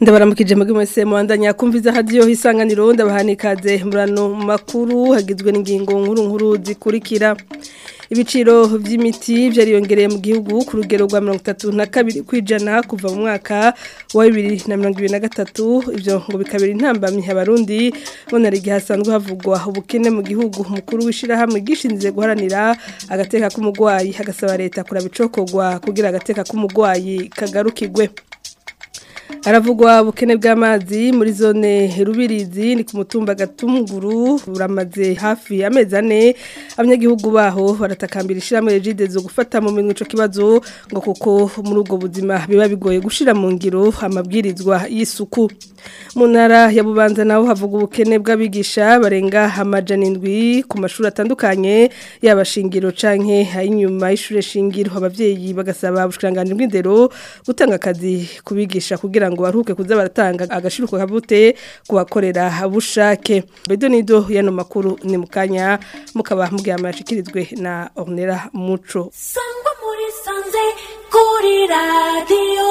Ndabaramukije mugi mwese muandanya kumviza radio Isanganiro ndabahanikaze murano makuru hagizwe n'ingingo nkuru zikurikira. Ibiciro vy'imiti vyariyongereye mu gihugu ku rugero rwa 32% kwijana kuva mu mwaka wa 2023 ivyo ngo bikabira intambamyi abarundi bonari gihasanzwe havugwa ubukene mu gihugu mukuru wishira hamwe gishinze guharanira agateka k'umugwayi hagasaba leta kurabicokogwa kugira agateka k'umugwayi kagarukigwe. Haravugwa ubukene bw'amazi muri zone Rubirizi ni ku mutumba Gatunguru buramaze hafi amezi 4 abanyagihugu baho baratakambira ishiramwe Regide zo gufata mu minwe ico kibazo ngo kuko muri ubwo buzima biba bigoye gushira mu ngiro amabwirizwa y'isuku. Mu ntara ya Bubanza naho havuga ubukene bw'abigisha barenga amajana 7 ku mashuri atandukanye yabashingiro canke inyuma y'ishure shingiro abavyeyi bagasaba ubushikiranganje bw'indero gutanga akazi kubigisha kugira ngo baruke kuza baratanga agashiruko kabute kubakorera bushake. Bedo nido yano makuru ni mukanya mukaba mugiye amashikirizwe na Ornera Muco. Sangwa muri sanze kuri radio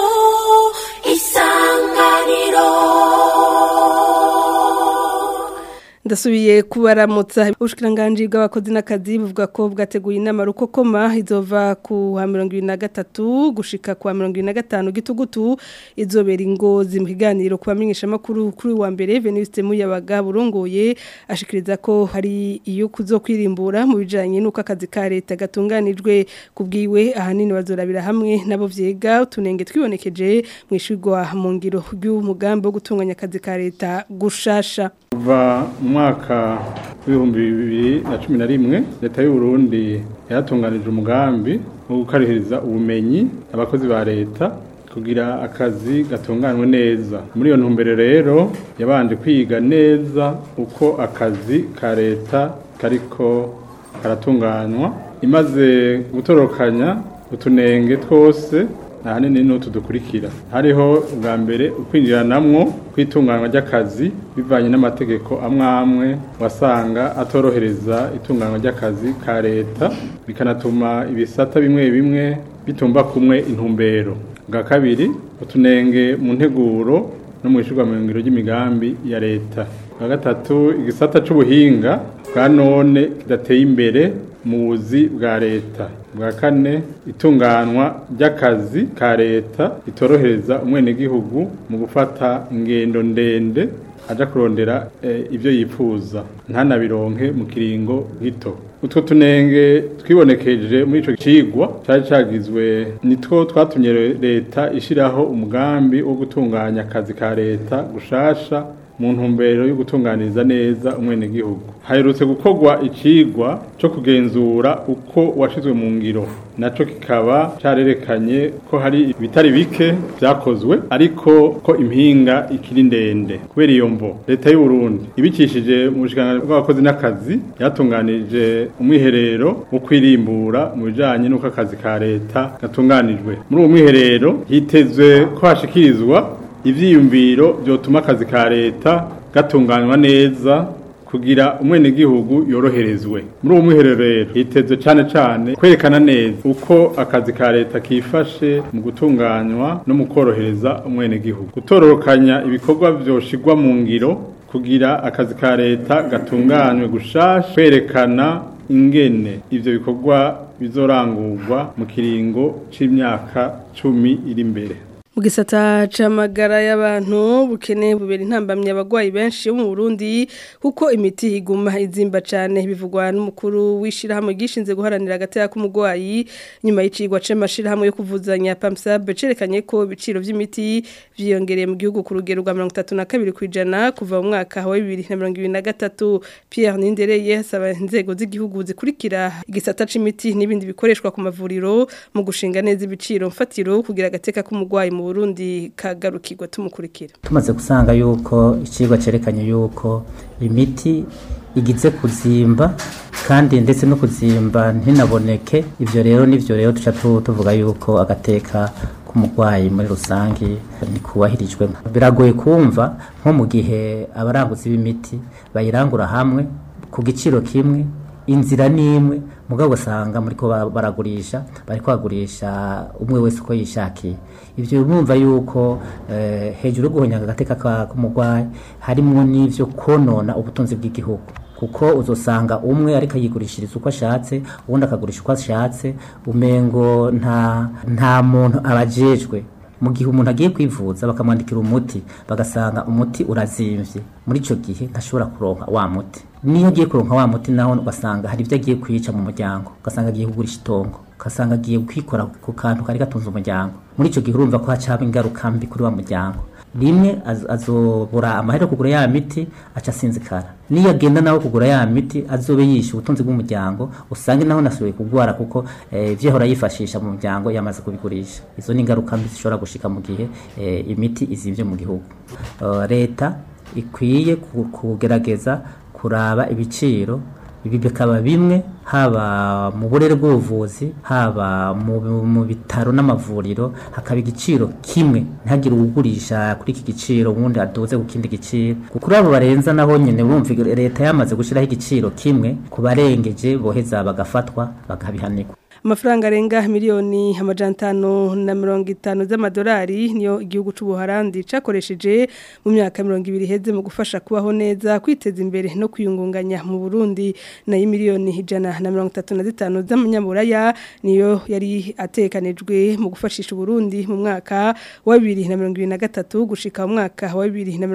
Isanganiro. Ndasubiye kubaramutsa ubushikiranganje bw'abakozi n'akazi buvuga ko bwateguye inama rukokoma izova ku 2023 gushika ku 2025 gitugutu izobera ingozi mu kiganiro kubamenyesha makuru kuri wa mbere Venuste Muyabaga burongoye ashikiriza ko hari iyo kuzokwirimbura mu bijanye nuko akazi ka leta gatunganijwe kubwiwe ahanini bazorabira hamwe nabo vyega utunenge twibonekeje mu ishigwa mu ngiro y'umugambi wo gutunganya akazi ka leta gushasha. Mwaka w'ibihumbi 2011 leta y'u Burundi yaratunganije umugambi wo gukarihiriza ubumenyi abakozi ba leta kugira akazi gatunganwe neza. Muri iyo ntumbero rero yabanje kwiga neza uko akazi ka leta kariko karatunganywa imaze gutorokanya utunenge twose ahanini n'utu dukurikira. Hariho ubwa mbere ukwinjiranamwo kwitunganywa ry'akazi bivanye n'amategeko amwe wasanga atorohereza itunganywa ry'akazi ka leta bikanatuma ibisata bimwe bitumba kumwe intumbero. Bwa kabiri utunenge mu nteguro no mu ishurwa mu ngiro ry'imigambi ya leta. Bwa gatatu igisata c'ubuhinga bwa none kidateye imbere mu buzi bwa leta. Bwa kane itunganwa ry'akazi ka leta itorohereza umwenegihugu mu gufata ingendo ndende aja kurondera ivyo yifuza ntanabironke mu kiringo gito. Utwo tunenge twibonekeje muri ico cigwa cyari cagizwe nitwo twatumye leta ishiraho umugambi wo gutunganya akazi ka leta gushasha mu ntumbero yo gutunganiriza neza umwenegihugu. Haherutse gukorwa icigwa cyo kugenzura uko washizwe mu ngiro naco kikaba carerekanye ko hari ibitari bike vyakozwe ariko ko impinga ikiri ndende. Kubera iyo mvo leta y'u Burundi ibikishije mu bushikiranganje bw'abakozi n'akazi yatunganije umwiherero wo kwirimbura mu bijanye n'uko akazi ka leta gatunganijwe. Muri uwo mwiherero hitezwe ko hashikirizwa ivyiyumviro byotuma akazi ka leta gatunganywa neza kugira umwenegihugu yoroherezwe. Muri uwo mwiherero rero hitezwe cane kwerekana neza uko akazi ka leta kifashe mu gutunganywa no mu korohereza umwenegihugu, gutororokanya ibikorwa vyoshigwa mu ngiro kugira akazi ka leta gatunganywe gushasha, kwerekana ingene ivyo bikorwa bizorangurwa mu kiringo c'imyaka 10 iri imbere. Mugisata camagara y'abantu bukene bubera intambamye abagwayi benshi mu Burundi kuko imiti iguma izimba cyane bivugwa n'umukuru wishira hamwe gishinze guharanira agateka k'umugwayi nyuma y'icigwa c'amashira hamwe yo kuvuzanya PAMSAB cerekanye ko ibiciro vy'imiti vyiyongereye mu gihugu ku rugero rwa 32% kwijana kuva mu mwaka wa 2023. Pierre Nindereye asaba inzego z'igihugu zikurikira igisata c'imiti n'ibindi bikoreshwa ku mavuriro mu gushinga neza ibiciro mfatiro kugira agateka k'umugwayi mu Burundi kagarukirwa tumukurikira. Tumaze gusanga yuko icigwa cerekanye yuko imiti igize kuzimba kandi ndetse no kuzimba ntinaboneke, ivyo rero tuca tuvuga yuko agateka k'umugwayi muri rusangi nikubahirijwe. Biragoye kumva nko mu gihe abaranguzi b'imiti bayirangura hamwe ku giciro kimwe inzira nimwe mugabo usanga muri ko baragurisha bari kwagurisha umwe wese uko yishakiye ivyo bumva yuko hejuru guhonyanga gateka k'umugwayi harimo n'ivyo konona ubutunzi bw'igihugu kuko uzosanga umwe ariko yigurishiriza uko ashatse ubundi akagurisha uko ashatse umengo nta muntu abajejwe mu gihe umuntu agiye kwivuza bakamwandikira umuti bagasanga umuti urazimvye muri ico gihe ntashobora kuronka wa muti niyo agiye kuronka wa muti naho ugasanga hari ibyo agiye kwica mu muryango ugasanga agiye kugurisha itongo ugasanga agiye kwikora ku kantu kari gatunze umuryango muri ico gihe urumva ko hacaba ingaruka mbi kuri wa muryango rimwe azobura amahera kugura ya miti aca sinzikara niyo agenda nawe kugura ya miti azobe yishe ubutunzi bw'umuryango usange naho nasubiye kugwara kuko vyehora yifashisha mu muryango yamaze kubigurisha izo ni ingaruka mbi zishobora gushika mu gihe imiti izimvye mu gihugu leta ikwiye kugerageza kuraba ibiciro ibi bikaba bimwe haba mu burere bw'ubuvuzi haba mu bitaro n'amavuriro hakaba igiciro kimwe ntihagire ugurisha kuri iki giciro ubundi adoze ku kindi giciro kuko abo barenza naho nyene bumva leta yamaze gushiraho igiciro kimwe ku barengeje boheza bagafatwa bakabihanirwa amafaranga arenga miliyoni 550 z'amadolari niyo igihugu c'ubuharandi cakoresheje mu myaka 20 heze mu gufasha kubaho neza kwiteza imbere no kwiyungunganya mu Burundi na miliyoni 135 z'amanyaburaya niyo yari atekanijwe mu gufashisha Burundi mu mwaka wa 2023 gushika mu mwaka wa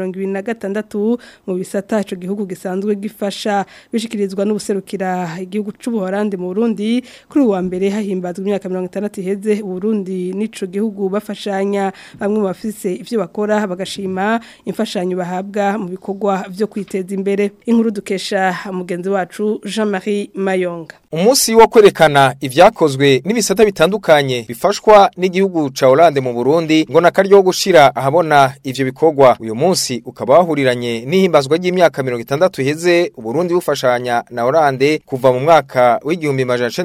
2026 mu bisata ico gihugu gisanzwe gifasha bishikirizwa n'ubuserukira igihugu c'ubuharandi mu Burundi kuri uwa mbere hahimbazwa imyaka 60 iheze Burundi nico gihugu bafashanya bamwe mu bafise ivyo bakora bagashima imfashanyo bahabwa mu bikorwa vyo kwiteza imbere inkuru dukesha mugenzi wacu Jean-Marie Mayonga. Umunsi wo kwerekana ivyakozwe n'ibisata bitandukanye bifashwa n'igihugu ca Hollande mu Burundi ngo nakaryo gushira ahabona ivyo bikorwa uyu munsi ukaba wahuriranye n'ihimbazwa ry'imyaka 60 iheze Burundi bufashanya na Hollande kuva mu mwaka w'igihumbi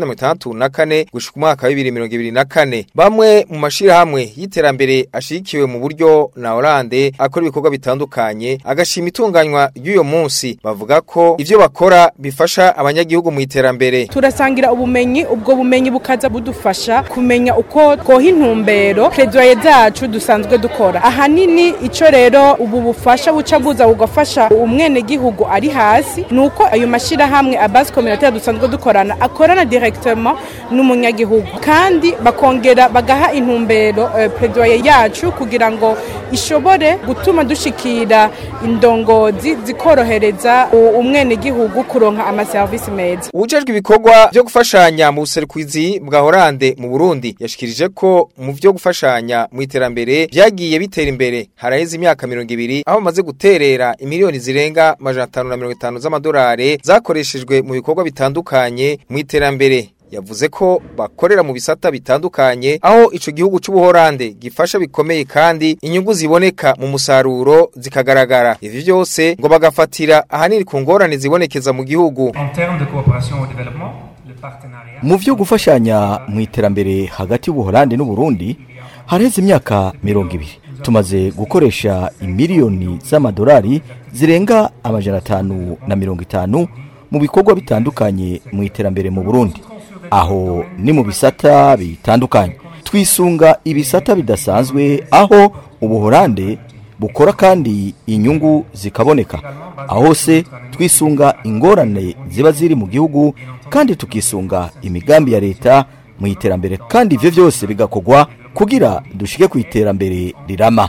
1964 gushika umwaka wa 2024 bamwe mu mashira hamwe y'iterambere ashikiwe mu buryo na Hollande akora ibikorwa bitandukanye agashima itunganywa y'uyo munsi bavuga ko ivyo bakora bifasha abanyagihugu mu iterambere turasangira ubumenyi ubwo bumenyi bukaza budufasha kumenya uko twoha intumbero plaidoyer zacu dusanzwe dukora ahanini ico rero ubu bufasha buca buza bugafasha umwene gihugu ari hasi nuko ayo mashira hamwe abase communautaire dusanzwe dukorana akorana directement n'umunyagihugu kandi bakongera bagaha intumbero plaidoyer yacu kugira ngo ishobore gutuma dushikira indongozi zikorohereza umwene gihugu kuronka ama service meza ujejwe ibikorwa byo gufashanya mu buserukwizi bwa Hollande mu Burundi yashikirije ko mu byo gufashanya mu iterambere byagiye bitera imbere haraheze imyaka 20 aho bamaze guterera imiliyoni zirenga 550 z'amadolari zakoreshejwe mu bikorwa bitandukanye mu iterambere yavuze ko bakorera mu bisata bitandukanye aho ico gihugu c'ubuholande gifasha bikomeye kandi inyungu ziboneka mu musaruro zikagaragara ivi byose ngo bagafatira ahanini ku ngorane zibonekeza mu gihugu mu byo gufashanya mu iterambere hagati y'ubuholande n'u Burundi hareze imyaka 20 tumaze gukoresha imiliyoni z'amadolari zirenga 550 mu bikorwa bitandukanye mu iterambere mu Burundi aho ni mu bisata bitandukanye twisunga ibisata bidasanzwe aho ubuholande bukora kandi inyungu zikaboneka aho se twisunga ingorane ziba ziri mu gihugu kandi tukisunga imigambi ya leta mu iterambere kandi ivyo byose bigakogwa kugira dushike ku iterambere rirama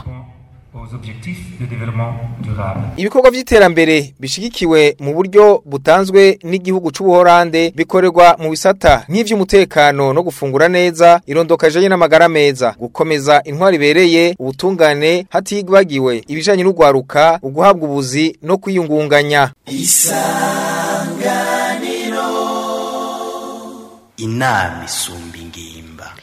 ibikorwa by'iterambere bishigikiwe mu buryo butanzwe n'igihugu c'ubuholande bikorerwa mu bisata nk'ivy'umutekano no gufungura neza irondokaje n'amagara meza gukomeza intwari bereye ubutungane hatibagiwe ibijanye n'ugwaruka uguhabwa ubuzi no kwiyungunganya Isanganiro inama isumba ingimba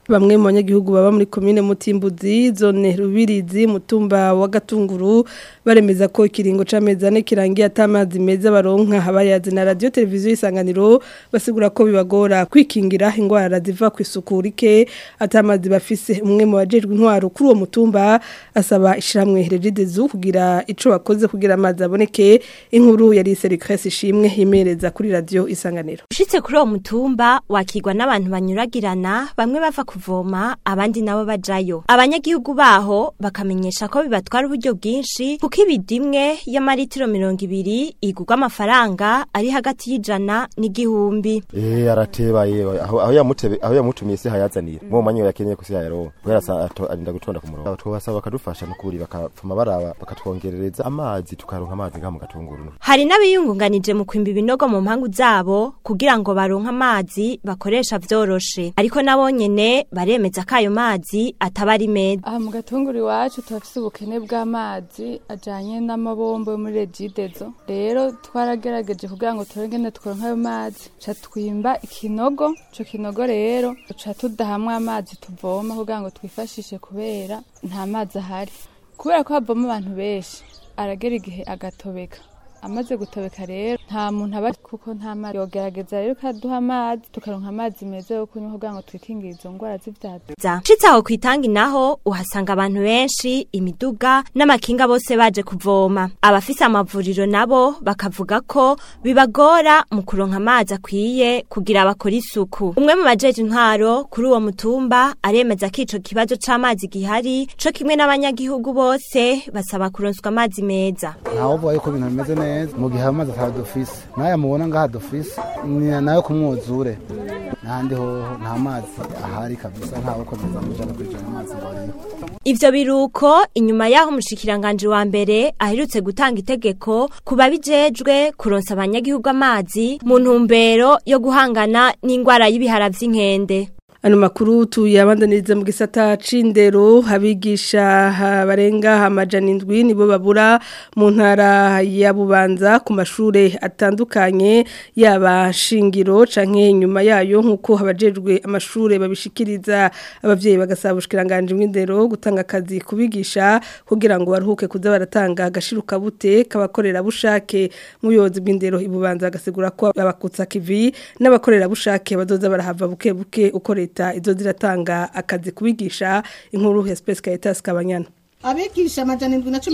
bamwe mu banyagihugu baba muri komine Mutimbuzi zone Rubirizi mutumba wa Gatunguru baremeza ko ikiringo c'amezane kirangiye atamazi meza baronka abayazi na radio televiziyo Isanganiro basigura ko bibagora kwikingira ingwara ziva ku isukurike atamazi bafise umwe mu bajejwe intwaro kuri uwo mutumba asaba ishiramwe Regidezo kugira ico bakoze kugira amazi aboneke inkuru yari Sericresse ishimwe yimereza kuri radio Isanganiro ushitse kuri uwo mutumba wakigwa n'abantu banyuragirana bamwe bava kuvoma abandi nabo bajayo abanyagihugu baho bakamenyesha ko bibatwara uburyo bwinshi kuko ibidimwe y'amaritiro 200 igurwa amafaranga ari hagati y'ijana n'igihumbi arateba yewe aho yamutumiye se hayazanira mu manyo yakeneye kusiyaro bwera arinda gutonda ku murongo twabasaba bakadufasha no kuri bakapfuma baraba bakatwongerereza amazi tukaronka amazi ngamu Gatunguru hari n'abiyungunganije mu kwimba ibinogo mu mpangu zabo kugira ngo baronka amazi bakoresha vyoroshe ariko nabo nyene baremeza ko ayo mazi atabari meza aha mu Gatunguru iwacu turafise ubukene bw'amazi ajanye n'amabombo yo muri Regidezo rero twaragerageje kugira ngo turengene tukoronka ayo mazi ca twimba ikinogo ico kinogo rero ca tudahamwe amazi tuvoma kugira ngo twifashishe kubera nta mazi ahari kubera ko havoma abantu benshi aragera igihe agatobeka amaze gutobeka rero nta muntu aba kuko nta mazi yogerageza rero kaduha amazi tukaronka amazi meza yo kunywa kugira ngo twikingire izo ngwara z'ivyaduka citse aho kwitangi naho uhasanga abantu benshi imiduga n'amakinga bose baje kuvoma abafise amavuriro nabo bakavuga ko bibagora mu kuronka amazi akwiye kugira bakora isuku umwe mu bajeje intwaro kuri uwo mutumba aremeza ko ico kibazo c'amazi gihari co kimwe n'abanyagihugu bose basaba kuronswa amazi meza ntawo vuga yuko ibintu bimeze mu gihe amazi atadufise naya mubona ngaha dufise nayo kumwuzure nandi ho nta mazi ahari kabisa ntawo komeza mujana kwijana amazi bari ivyo biruko inyuma yaho umushikiranganje wa mbere aherutse gutanga itegeko kuba bijejwe kuronsa abanyagihugu amazi mu ntumbero yo guhangana n'ingwara y'ibihara vy'inkende Ano makuru tuyabandaniriza mu gisata c'indero habigisha barenga amajana 7 nibo babura mu ntara ya Bubanza ku mashure atandukanye yaba shingiro canke nyuma yayo nkuko habajejwe amashure babishikiriza abavyeyi bagasaba ubushikiranganje bw'indero gutanga akazi kubigisha kugira ngo baruhuke kuza baratanga agashiruka bute kabakorera bushake mu buyobozi bw'indero ibubanza agasigura ko abakutsa kivi n'abakorera bushake bazoza barahava buke buke ukore izo ziratanga akazi kubigisha inkuru ya Space Caritas Kabanyana Abigisha amajana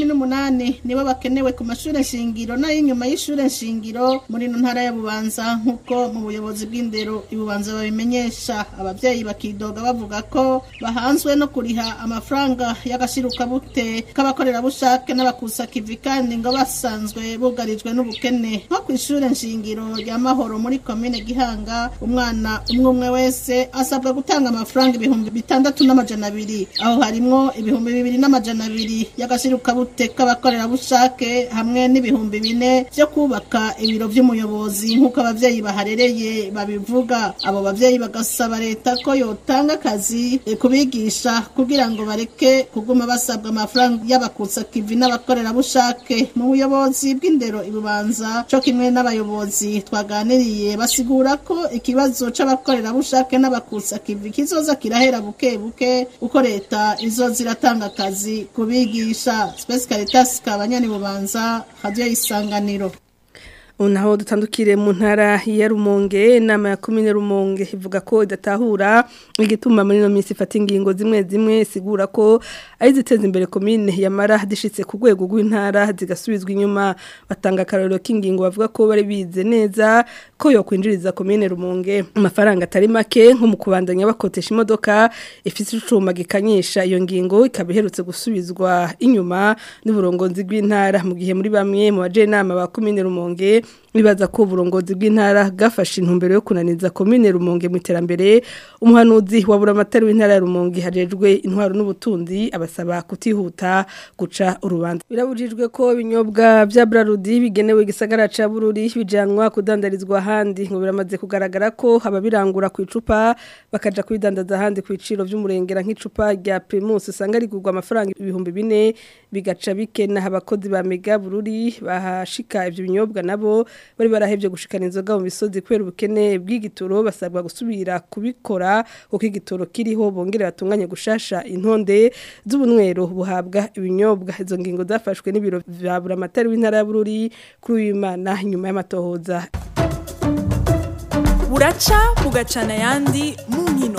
718 nibo bakenewe ku mashure shingiro na inyuma y'ishure shingiro muri ntara ya Bubanza nkuko mu buyobozi bw'indero ibubanza babimenyesha abavyeyi bakidoga bavuga ko bahanzwe no kuriha amafaranga y'agashiruka bute kabakorera bushake n'abakusa kivi kandi ngo basanzwe bugarijwe n'ubukene nko kw'ishure shingiro ya Mahoro muri commune Gihanga umwana umwe wese asabwa gutanga amafaranga 6,200 aho harimo 2,200 y'agashiruka bute kabakorera bushake hamwe n'ibihumbi 4 byo kubaka ibiro by'umuyobozi nkuko abavyeyi baharereye babivuga abo bavyeyi bagasaba leta ko yotanga akazi kubigisha kugira ngo bareke kuguma basabwa amafaranga y'abakutsa kivi n'abakorera bushake mu buyobozi bw'indero ibubanza cyo kimwe n'abayobozi twaganiriye basigura ko ikibazo c'abakorera bushake n'abakutsa kivi kizoza kirahera buke buke uko leta izo ziratanga akazi kubigisha Space Caritas Kabanyana Bubanza radio Isanganiro Unaho dutandukire mu ntara ya Rumonge inama ya komine Rumonge ivuga ko idatahura igituma muri no minsi ifata ingingo zimwe sigura ko ayiziteza imbere komine yamara dishitse ku rwego rw'intara zigasubizwa inyuma batanga karoro k'ingingo bavuga ko bari bize neza ko yo kwinjiriza komine Rumonge amafaranga atari make nko mu kubandanya bakotesha imodoka ifite icuma gikanyisha iyo ngingo ikabiherutse gusubizwa inyuma n'uburongozi bw'intara mu gihe muri bamwe mu baje inama ba komine Rumonge bibaza ko uburongozi bw'intara gafashe intumbero yo kunaniza komine Rumonge mu iterambere umuhanuzi wa buramatari w'intara ya Rumonge hajejwe intwaro n'ubutunzi abasaba kutihuta guca urubanza birabujijwe ko ibinyobwa bya Brarudi bigenewe gisagara ca Bururi bijanwa kudandarizwa handi ngo biramaze kugaragara ko hababirangura ku icupa bakaja kwidandaza handi ku iciro vy'umurengera nk'icupa rya Primus usanga rigurwa amafaranga 4,000 bigaca bikena abakozi ba Mega Bururi bahashika ivyo binyobwa nabo nabo bari barahevye gushikana inzoga mu misozi kwera ubukene bw'igitoro basabwa gusubira kubikora kuko igitoro kiriho bongere batunganye gushasha intonde z'ubunwero buhabwa ibinyobwa izo ngingo zafashwe n'ibiro vya Buramatari w'intara ya Bururi kuri uyu Imana nyuma y'amatohoza. Buraca bugacana yandi mu nkino.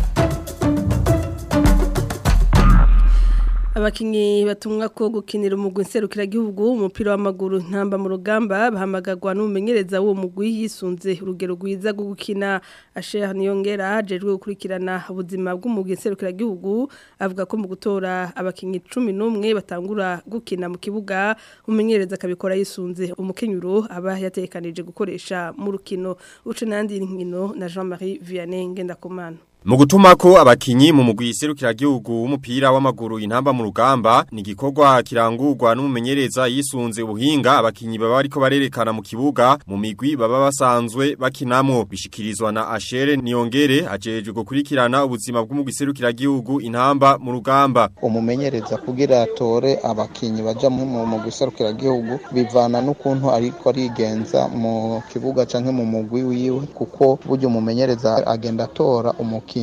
Abakinyi batumwa ko gukinira umugwi nserukiragihugu umupira w'amaguru ntamba mu rugamba bahamagagwa n'umumenyereza wo mugwi yisunze urugero rwiza rwo gukina Asher Niyongera ajejwe gukurikirana ubuzima bw'umugwi nserukiragihugu avuga ko mu gutora abakinyi 11 batangura gukina mu kibuga umumenyereza akabikora yisunze umukenyuro aba yatekanije gukoresha mu rukino uce nandi nkino na Jean-Marie Vianney Ngendakumana. Mu gutuma ko abakinyi mu mugwi serukiragihugu w'umupira w'amaguru intamba mu rugamba ni gikorwa kirangurwa n'umumenyereza yisunze ubuhinga abakinyi baba ariko barerekana mu kibuga mu migwi baba basanzwe bakinamwo bishikirizwa na Ashere Niyongere ajejwe gukurikirana ubuzima bw'umugwi serukiragihugu intamba mu rugamba. Umumenyereza kugira atore abakinyi baja mu mugwi serukiragihugu bivana n'ukuntu ariko arigenza mu kibuga canke mu mugwi wiwe kuko buryo umumenyereza agenda atora umukinyi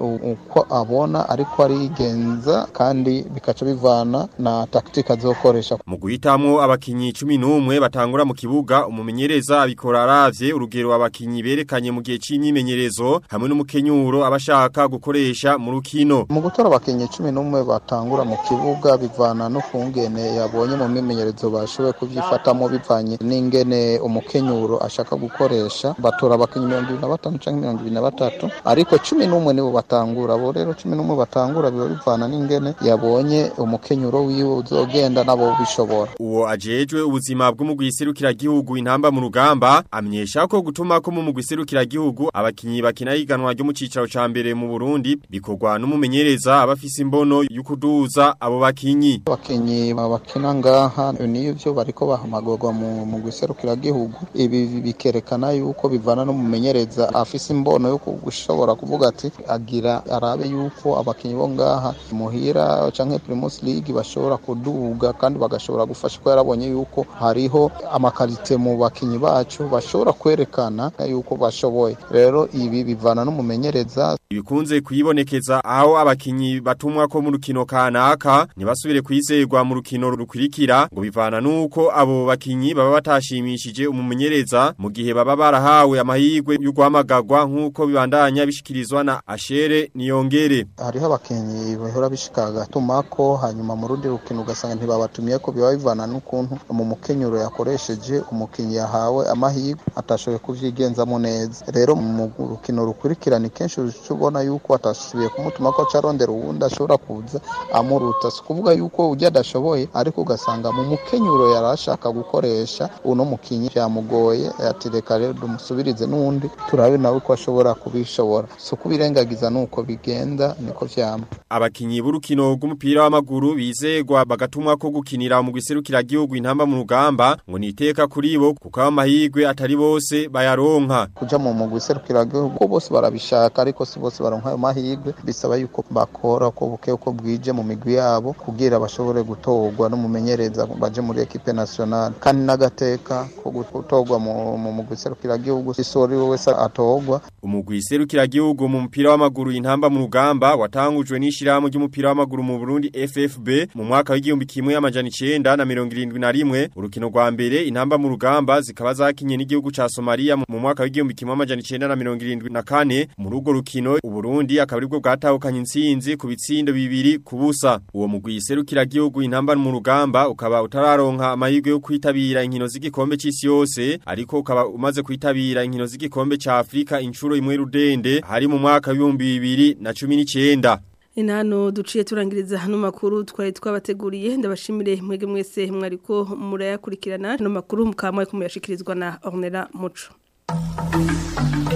uko abona ariko arigenza kandi bikaca bivana na taktika azokoresha. Mu guhitamwo abakinyi 11 batangura mu kibuga umumenyereza abikora aravye urugero abakinyi berekanye mu gihe c'imyimenyerezo hamwe n'umukenyuro abashaka gukoresha mu rukino. Mu gutora abakinyi 11 batangura mu kibuga bivana no kungene yabonye mu myimenyerezo bashoboye kuvyifatamo bivanye n'ingene umukenyuro ashaka gukoresha batora abakinyi 25 canke 23 ariko 11 nibo batangura bo rero 11 batangura biba bivana n'ingene yabonye umukenyuro wiwe uzogenda nabo bishobora. Uwo ajejwe ubuzima bw'umugwi serukiragihugu intamba mu rugamba amenyesha ko gutuma ko mu mugwi serukiragihugu abakinyi bakina higanwa ryo mu cicaro ca mbere mu Burundi bikorwa n'umumenyereza abafise imbono y'ukuduza abo bakinyi. Abakinyi bakina ngaha nivyo bariko bahamagurwa mu mugwi serukiragihugu ibi bikerekana yuko bivana n'umumenyereza afise imbono yo gushobora kuvuga ati agira arabe yuko abakinyi bo ngaha muhira canke Primus League bashobora kuduga kandi bagashobora gufasha ko yarabonye yuko hariho amakarite mu bakinyi bacu bashobora kwerekana yuko bashoboye. Rero ibi bivana n'umumenyereza ibikunze kuyibonekeza aho abakinyi batumwa ko mu rukino kanaka ntibasubire kwizerwa mu rukino rukurikira ngo bivana nuko abo bakinyi baba batashimishije umumenyereza mu gihe baba barahawe amahirwe yo guhamagagwa nkuko bibandanya bishikirizwa na Ashere Niyongere. Hariho abakinyi bahora bishikaga tumako hanyuma mu rundi rukino ugasanga ntibabatumye ko biba bivana n'ukuntu mu mukenyuro yakoresheje umukinyi yahawe amahirwe atashoboye kuvyigenzamo neza. Rero mu rukino rukurikirana kenshi ubona yuko atasubiye kumutuma ko carondera uwundi ashobora kuza amuruta kuvuga yuko ujya adashoboye ariko ugasanga mu mukenyuro yarashaka gukoresha uno mukinyi byamugoye yatireka rero dumusubirize n'undi turabe nawe ko ashobora kubishobora so kubirengagiza nuko bigenda niko vyama. Abakinyi b'urukino rw'umupira w'amaguru bizegwa bagatumwa ko gukinira mu giserukira gihugu intamba mu rugamba ngo niteka kuri bo kuko amahirwe atari bose bayaronka kuja mu giserukira gihugu bose barabishaka ariko si bose baronka ayo mahirwe bisaba yuko bakora ko buke uko bwije mu migwi yabo kugira bashobore gutorwa no mumenyereza baje muri equipe nationale kandi nagateka ko gutorwa mu giserukira gihugu isori wese atorwa. Umugwi serukira gihugu mu mupira w'amaguru intamba mu rugamba watangujwe n'ishirahamwe ry'umupira w'amaguru mu Burundi FFB mu mwaka w'igihumbi kimwe amajana 971 urukino rwa mbere intamba mu rugamba zikaba zakinye n'igihugu ca Somalia mu mwaka w'igihumbi kimwe amajana 974 mu rugo rukino Uburundi akaba aribwo bwatahukanye intsinzi ku bitsindo 2-0. Uwo mugwi serukira gihugu intamba mu rugamba ukaba utararonka amahirwe yo kwitabira inkino z'igikombe c'isi yose ariko ukaba umaze kwitabira inkino z'igikombe ca Afrika inshuro imwe rudende hari mu mwaka w'ibihumbi 2019. Inano duciye turangiriza hano makuru twari twabateguriye ndabashimire mwege mwese mwariko murayakurikirana no makuru mukamwe kumuyashikirizwa na Ornella Muco.